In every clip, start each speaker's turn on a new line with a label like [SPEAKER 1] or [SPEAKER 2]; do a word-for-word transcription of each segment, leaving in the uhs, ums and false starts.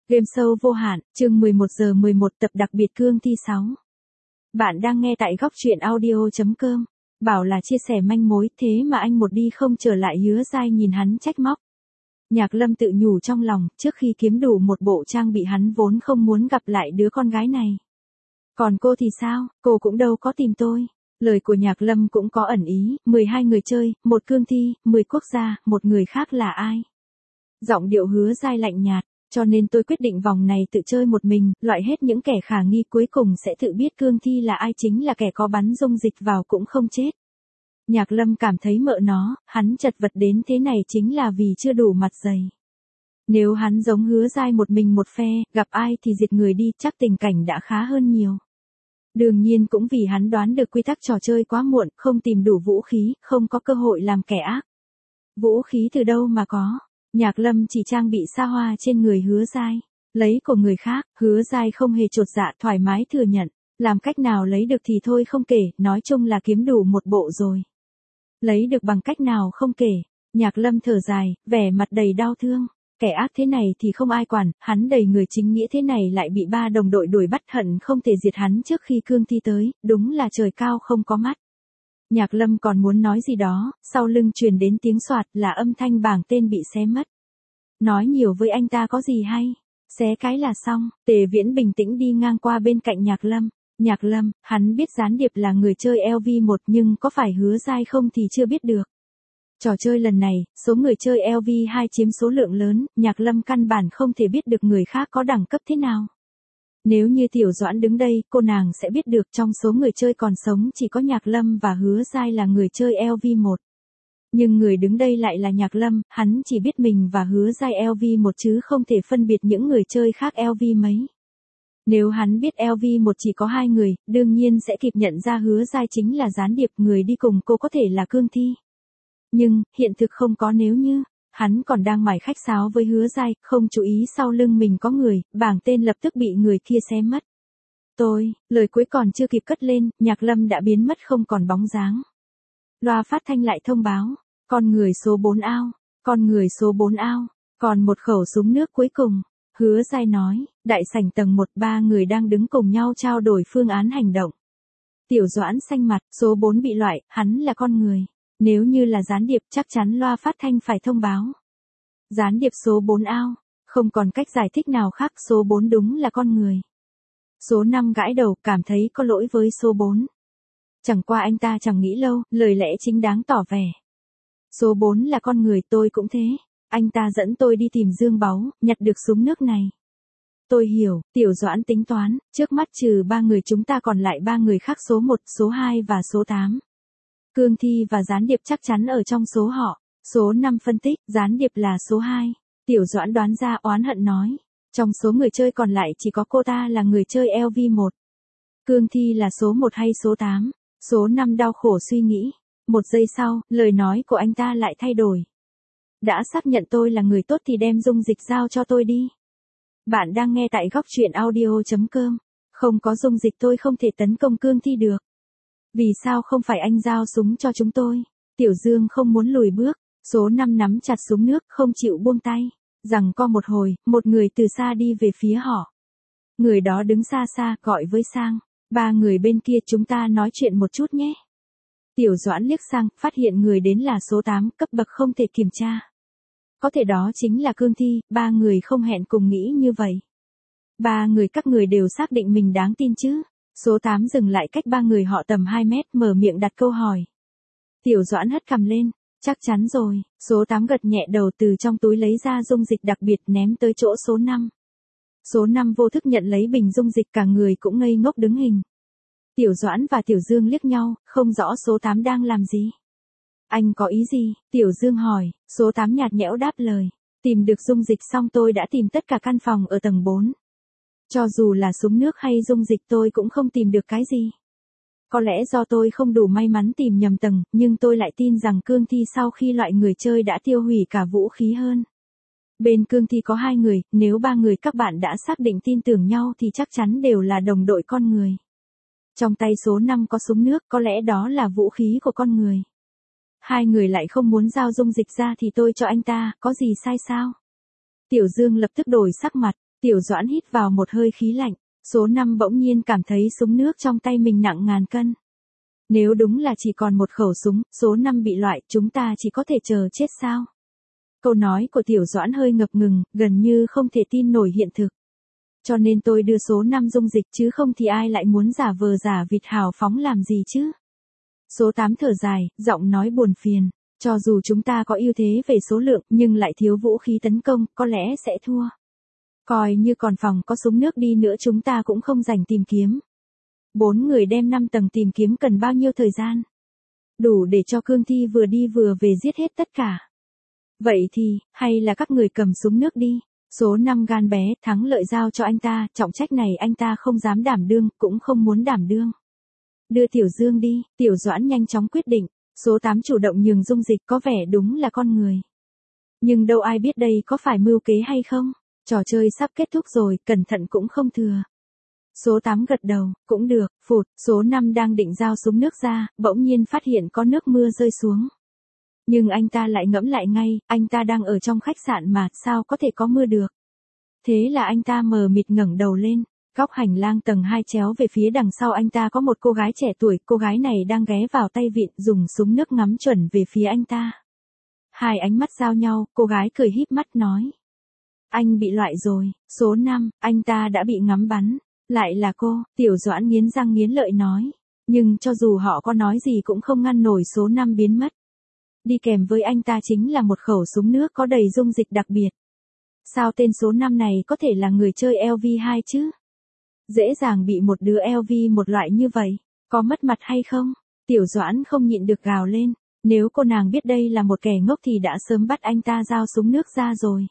[SPEAKER 1] Game show vô hạn, chương mười một giờ mười một tập đặc biệt cương thi sáu. Bạn đang nghe tại góc truyện audio chấm com. Bảo là chia sẻ manh mối, thế mà anh một đi không trở lại. Hứa Giai nhìn hắn trách móc. Nhạc Lâm tự nhủ trong lòng, trước khi kiếm đủ một bộ trang bị hắn vốn không muốn gặp lại đứa con gái này. Còn cô thì sao, cô cũng đâu có tìm tôi. Lời của Nhạc Lâm cũng có ẩn ý, mười hai người chơi, một cương thi, mười quốc gia, một người khác là ai? Giọng điệu Hứa Giai lạnh nhạt. Cho nên tôi quyết định vòng này tự chơi một mình, loại hết những kẻ khả nghi, cuối cùng sẽ tự biết cương thi là ai, chính là kẻ có bắn dung dịch vào cũng không chết. Nhạc Lâm cảm thấy mợ nó, hắn chật vật đến thế này chính là vì chưa đủ mặt dày. Nếu hắn giống Hứa Giai một mình một phe, gặp ai thì diệt người đi, chắc tình cảnh đã khá hơn nhiều. Đương nhiên cũng vì hắn đoán được quy tắc trò chơi quá muộn, không tìm đủ vũ khí, không có cơ hội làm kẻ ác. Vũ khí từ đâu mà có? Nhạc Lâm chỉ trang bị xa hoa trên người Hứa Giai. Lấy của người khác, Hứa Giai không hề chột dạ, thoải mái thừa nhận. Làm cách nào lấy được thì thôi không kể, nói chung là kiếm đủ một bộ rồi. Lấy được bằng cách nào không kể. Nhạc Lâm thở dài, vẻ mặt đầy đau thương. Kẻ ác thế này thì không ai quản, hắn đầy người chính nghĩa thế này lại bị ba đồng đội đuổi bắt, hận không thể diệt hắn trước khi cương thi tới, đúng là trời cao không có mắt. Nhạc Lâm còn muốn nói gì đó, sau lưng truyền đến tiếng soạt, là âm thanh bảng tên bị xé mất. Nói nhiều với anh ta có gì hay, xé cái là xong. Tề Viễn bình tĩnh đi ngang qua bên cạnh Nhạc Lâm. Nhạc Lâm, hắn biết gián điệp là người chơi L V một nhưng có phải Hứa Giai không thì chưa biết được. Trò chơi lần này, số người chơi L V hai chiếm số lượng lớn, Nhạc Lâm căn bản không thể biết được người khác có đẳng cấp thế nào. Nếu như Tiểu Doãn đứng đây, cô nàng sẽ biết được trong số người chơi còn sống chỉ có Nhạc Lâm và Hứa Giai là người chơi L V một. Nhưng người đứng đây lại là Nhạc Lâm, hắn chỉ biết mình và Hứa Giai L V một chứ không thể phân biệt những người chơi khác L V mấy. Nếu hắn biết L V một chỉ có hai người, đương nhiên sẽ kịp nhận ra Hứa Giai chính là gián điệp, người đi cùng cô có thể là cương thi. Nhưng, hiện thực không có nếu như. Hắn còn đang mải khách sáo với Hứa Giai, không chú ý sau lưng mình có người, bảng tên lập tức bị người kia xé mất. Tôi, lời cuối còn chưa kịp cất lên, Nhạc Lâm đã biến mất không còn bóng dáng. Loa phát thanh lại thông báo, con người số bốn ao, con người số bốn ao, còn một khẩu súng nước cuối cùng. Hứa Giai nói, đại sảnh tầng một, ba người đang đứng cùng nhau trao đổi phương án hành động. Tiểu Doãn xanh mặt, số bốn bị loại, hắn là con người. Nếu như là gián điệp chắc chắn loa phát thanh phải thông báo. Gián điệp số bốn ao, không còn cách giải thích nào khác, số bốn đúng là con người. Số năm gãi đầu, cảm thấy có lỗi với số bốn. Chẳng qua anh ta chẳng nghĩ lâu, lời lẽ chính đáng tỏ vẻ. Số bốn là con người, tôi cũng thế. Anh ta dẫn tôi đi tìm dương báu, nhặt được súng nước này. Tôi hiểu, Tiểu Doãn tính toán, trước mắt trừ ba người chúng ta còn lại ba người khác, số một, số hai và số tám. Cương thi và gián điệp chắc chắn ở trong số họ. Số năm phân tích, gián điệp là số hai. Tiểu Doãn đoán ra, oán hận nói. Trong số người chơi còn lại chỉ có cô ta là người chơi L V một. Cương thi là số một hay số tám? Số năm đau khổ suy nghĩ. Một giây sau, lời nói của anh ta lại thay đổi. Đã xác nhận tôi là người tốt thì đem dung dịch giao cho tôi đi. Bạn đang nghe tại góc truyện audio chấm com. Không có dung dịch tôi không thể tấn công cương thi được. Vì sao không phải anh giao súng cho chúng tôi? Tiểu Dương không muốn lùi bước. Số năm nắm chặt súng nước, không chịu buông tay. Rằng co một hồi, một người từ xa đi về phía họ. Người đó đứng xa xa, gọi với sang. Ba người bên kia, chúng ta nói chuyện một chút nhé. Tiểu Doãn liếc sang, phát hiện người đến là số tám, cấp bậc không thể kiểm tra. Có thể đó chính là cương thi, ba người không hẹn cùng nghĩ như vậy. Ba người các người đều xác định mình đáng tin chứ? Số tám dừng lại cách ba người họ tầm hai mét, mở miệng đặt câu hỏi. Tiểu Doãn hất cằm lên, chắc chắn rồi. Số tám gật nhẹ đầu, từ trong túi lấy ra dung dịch đặc biệt ném tới chỗ số năm. Số năm vô thức nhận lấy bình dung dịch, cả người cũng ngây ngốc đứng hình. Tiểu Doãn và Tiểu Dương liếc nhau, không rõ số tám đang làm gì. Anh có ý gì? Tiểu Dương hỏi. Số tám nhạt nhẽo đáp lời. Tìm được dung dịch xong tôi đã tìm tất cả căn phòng ở tầng bốn. Cho dù là súng nước hay dung dịch tôi cũng không tìm được cái gì. Có lẽ do tôi không đủ may mắn tìm nhầm tầng, nhưng tôi lại tin rằng cương thi sau khi loại người chơi đã tiêu hủy cả vũ khí hơn. Bên cương thi có hai người, nếu ba người các bạn đã xác định tin tưởng nhau thì chắc chắn đều là đồng đội con người. Trong tay số năm có súng nước, có lẽ đó là vũ khí của con người. Hai người lại không muốn giao dung dịch ra thì tôi cho anh ta, có gì sai sao? Tiểu Dương lập tức đổi sắc mặt. Tiểu Doãn hít vào một hơi khí lạnh, số năm bỗng nhiên cảm thấy súng nước trong tay mình nặng ngàn cân. Nếu đúng là chỉ còn một khẩu súng, số năm bị loại, chúng ta chỉ có thể chờ chết sao? Câu nói của Tiểu Doãn hơi ngập ngừng, gần như không thể tin nổi hiện thực. Cho nên tôi đưa số năm dung dịch chứ không thì ai lại muốn giả vờ giả vịt hào phóng làm gì chứ? Số tám thở dài, giọng nói buồn phiền. Cho dù chúng ta có ưu thế về số lượng nhưng lại thiếu vũ khí tấn công, có lẽ sẽ thua. Coi như còn phòng có súng nước đi nữa chúng ta cũng không rảnh tìm kiếm. Bốn người đem năm tầng tìm kiếm cần bao nhiêu thời gian? Đủ để cho cương thi vừa đi vừa về giết hết tất cả. Vậy thì, hay là các người cầm súng nước đi. Số năm gan bé, thắng lợi giao cho anh ta, trọng trách này anh ta không dám đảm đương, cũng không muốn đảm đương. Đưa Tiểu Dương đi, Tiểu Doãn nhanh chóng quyết định. Số tám chủ động nhường dung dịch có vẻ đúng là con người. Nhưng đâu ai biết đây có phải mưu kế hay không? Trò chơi sắp kết thúc rồi, cẩn thận cũng không thừa. Số tám gật đầu, cũng được, phụt, số năm đang định giao súng nước ra, bỗng nhiên phát hiện có nước mưa rơi xuống. Nhưng anh ta lại ngẫm lại ngay, anh ta đang ở trong khách sạn mà, sao có thể có mưa được. Thế là anh ta mờ mịt ngẩng đầu lên, góc hành lang tầng hai chéo về phía đằng sau anh ta có một cô gái trẻ tuổi, cô gái này đang ghé vào tay vịn dùng súng nước ngắm chuẩn về phía anh ta. Hai ánh mắt giao nhau, cô gái cười híp mắt nói. Anh bị loại rồi, số năm, anh ta đã bị ngắm bắn. Lại là cô, Tiểu Doãn nghiến răng nghiến lợi nói. Nhưng cho dù họ có nói gì cũng không ngăn nổi số năm biến mất. Đi kèm với anh ta chính là một khẩu súng nước có đầy dung dịch đặc biệt. Sao tên số năm này có thể là người chơi L V hai chứ? Dễ dàng bị một đứa L V một loại như vậy, có mất mặt hay không? Tiểu Doãn không nhịn được gào lên, nếu cô nàng biết đây là một kẻ ngốc thì đã sớm bắt anh ta giao súng nước ra rồi.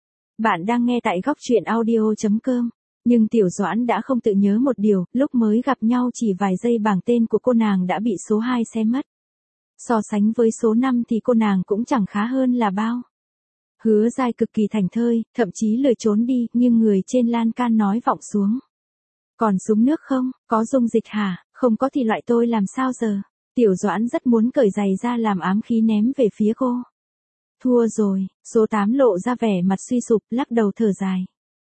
[SPEAKER 1] Bạn đang nghe tại góc truyện audio chấm com. Nhưng Tiểu Doãn đã không tự nhớ một điều, lúc mới gặp nhau chỉ vài giây bảng tên của cô nàng đã bị số hai xé mất. So sánh với số năm thì cô nàng cũng chẳng khá hơn là bao. Hứa Giai cực kỳ thảnh thơi, thậm chí lười trốn đi, nhưng người trên lan can nói vọng xuống. Còn súng nước không, có dung dịch hả, không có thì loại tôi làm sao giờ? Tiểu Doãn rất muốn cởi giày ra làm ám khí ném về phía cô. Thua rồi, số tám lộ ra vẻ mặt suy sụp, lắc đầu thở dài.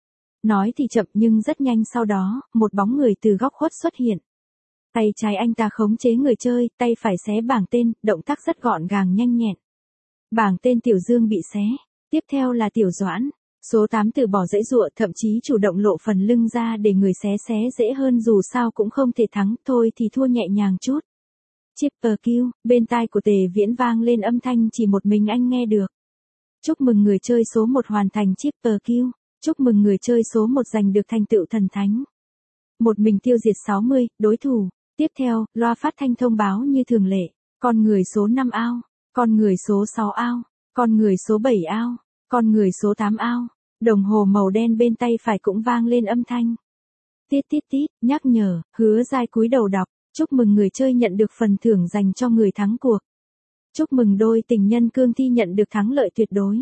[SPEAKER 1] Nói thì chậm nhưng rất nhanh sau đó, một bóng người từ góc khuất xuất hiện. Tay trái anh ta khống chế người chơi, tay phải xé bảng tên, động tác rất gọn gàng nhanh nhẹn. Bảng tên Tiểu Dương bị xé, tiếp theo là Tiểu Doãn. Số tám từ bỏ dãy dụa, thậm chí chủ động lộ phần lưng ra để người xé xé dễ hơn, dù sao cũng không thể thắng, thôi thì thua nhẹ nhàng chút. Triple kill, bên tai của Tề Viễn vang lên âm thanh chỉ một mình anh nghe được. Chúc mừng người chơi số một hoàn thành triple kill. Chúc mừng người chơi số một giành được thành tựu thần thánh. Một mình tiêu diệt sáu mươi đối thủ. Tiếp theo, loa phát thanh thông báo như thường lệ. Con người số năm ao. Con người số sáu ao. Con người số bảy ao. Con người số tám ao. Đồng hồ màu đen bên tay phải cũng vang lên âm thanh. Tít tít tít, nhắc nhở, Hứa Giai cúi đầu đọc. Chúc mừng người chơi nhận được phần thưởng dành cho người thắng cuộc. Chúc mừng đôi tình nhân cương thi nhận được thắng lợi tuyệt đối.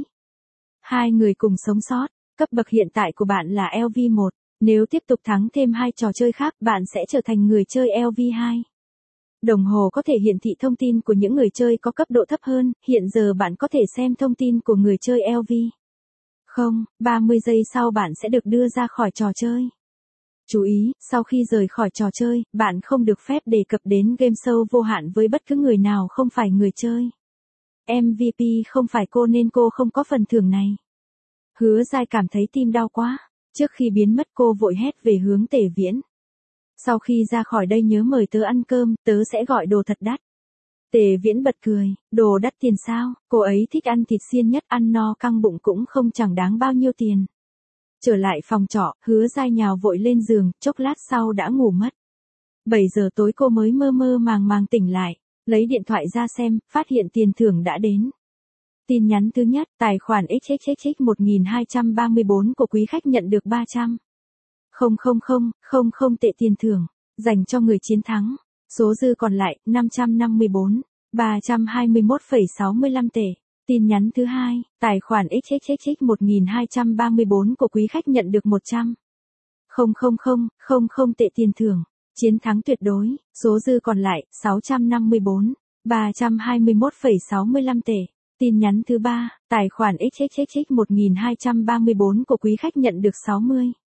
[SPEAKER 1] Hai người cùng sống sót. Cấp bậc hiện tại của bạn là L V một. Nếu tiếp tục thắng thêm hai trò chơi khác, bạn sẽ trở thành người chơi L V hai. Đồng hồ có thể hiển thị thông tin của những người chơi có cấp độ thấp hơn, hiện giờ bạn có thể xem thông tin của người chơi L V. Không, ba mươi giây sau bạn sẽ được đưa ra khỏi trò chơi. Chú ý, sau khi rời khỏi trò chơi, bạn không được phép đề cập đến game show vô hạn với bất cứ người nào không phải người chơi. M V P không phải cô nên cô không có phần thưởng này. Hứa Giai cảm thấy tim đau quá. Trước khi biến mất cô vội hét về hướng Tề Viễn. Sau khi ra khỏi đây nhớ mời tớ ăn cơm, tớ sẽ gọi đồ thật đắt. Tề Viễn bật cười, đồ đắt tiền sao, cô ấy thích ăn thịt xiên nhất, ăn no căng bụng cũng không chẳng đáng bao nhiêu tiền. Trở lại phòng trọ, Hứa Giai nhào vội lên giường, chốc lát sau đã ngủ mất. bảy giờ tối cô mới mơ mơ màng màng tỉnh lại, lấy điện thoại ra xem, phát hiện tiền thưởng đã đến. Tin nhắn thứ nhất, tài khoản x x x x một nghìn hai trăm ba mươi tư của quý khách nhận được ba trăm không không không không không tệ tiền thưởng, dành cho người chiến thắng. Số dư còn lại, năm trăm năm mươi tư nghìn ba trăm hai mươi mốt phẩy sáu mươi lăm tệ. Tin nhắn thứ hai, tài khoản x x x x một nghìn hai trăm ba mươi tư của quý khách nhận được một trăm không không không không không tệ tiền thưởng, chiến thắng tuyệt đối. Số dư còn lại, sáu trăm năm mươi tư nghìn ba trăm hai mươi mốt phẩy sáu mươi lăm tệ. Tin nhắn thứ ba, tài khoản x x x x một nghìn hai trăm ba mươi tư của quý khách nhận được sáu mươi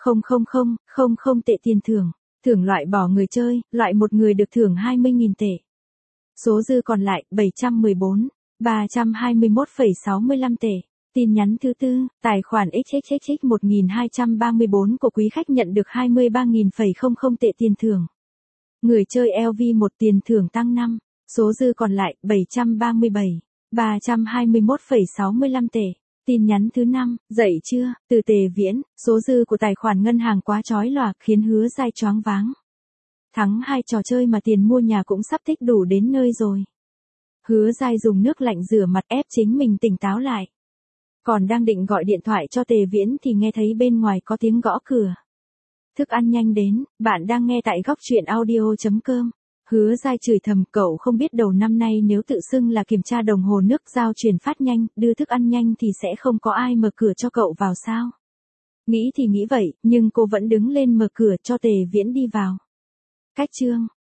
[SPEAKER 1] Không không không, không không tệ tiền thưởng. Thưởng loại bỏ người chơi, loại một người được thưởng hai mươi nghìn tệ. Số dư còn lại, bảy trăm mười bốn, ba trăm hai mươi mốt phẩy sáu mươi lăm tệ. Tin nhắn thứ tư, tài khoản ích ích ích ích một nghìn hai trăm ba mươi bốn của quý khách nhận được hai mươi ba nghìn không trăm tệ tiền thưởng. Người chơi lờ vê một tiền thưởng tăng năm. Số dư còn lại, bảy trăm ba mươi bảy, ba trăm hai mươi mốt phẩy sáu mươi lăm tệ. Tin nhắn thứ năm, dậy chưa, từ Tề Viễn, số dư của tài khoản ngân hàng quá chói lòa, khiến Hứa Giai choáng váng. Thắng hai trò chơi mà tiền mua nhà cũng sắp tích đủ đến nơi rồi. Hứa Giai dùng nước lạnh rửa mặt ép chính mình tỉnh táo lại. Còn đang định gọi điện thoại cho Tề Viễn thì nghe thấy bên ngoài có tiếng gõ cửa. Thức ăn nhanh đến, bạn đang nghe tại góc truyện audio.com. Hứa Giai chửi thầm, cậu không biết đầu năm nay nếu tự xưng là kiểm tra đồng hồ nước giao chuyển phát nhanh, đưa thức ăn nhanh thì sẽ không có ai mở cửa cho cậu vào sao? Nghĩ thì nghĩ vậy, nhưng cô vẫn đứng lên mở cửa cho Tề Viễn đi vào. Cách chương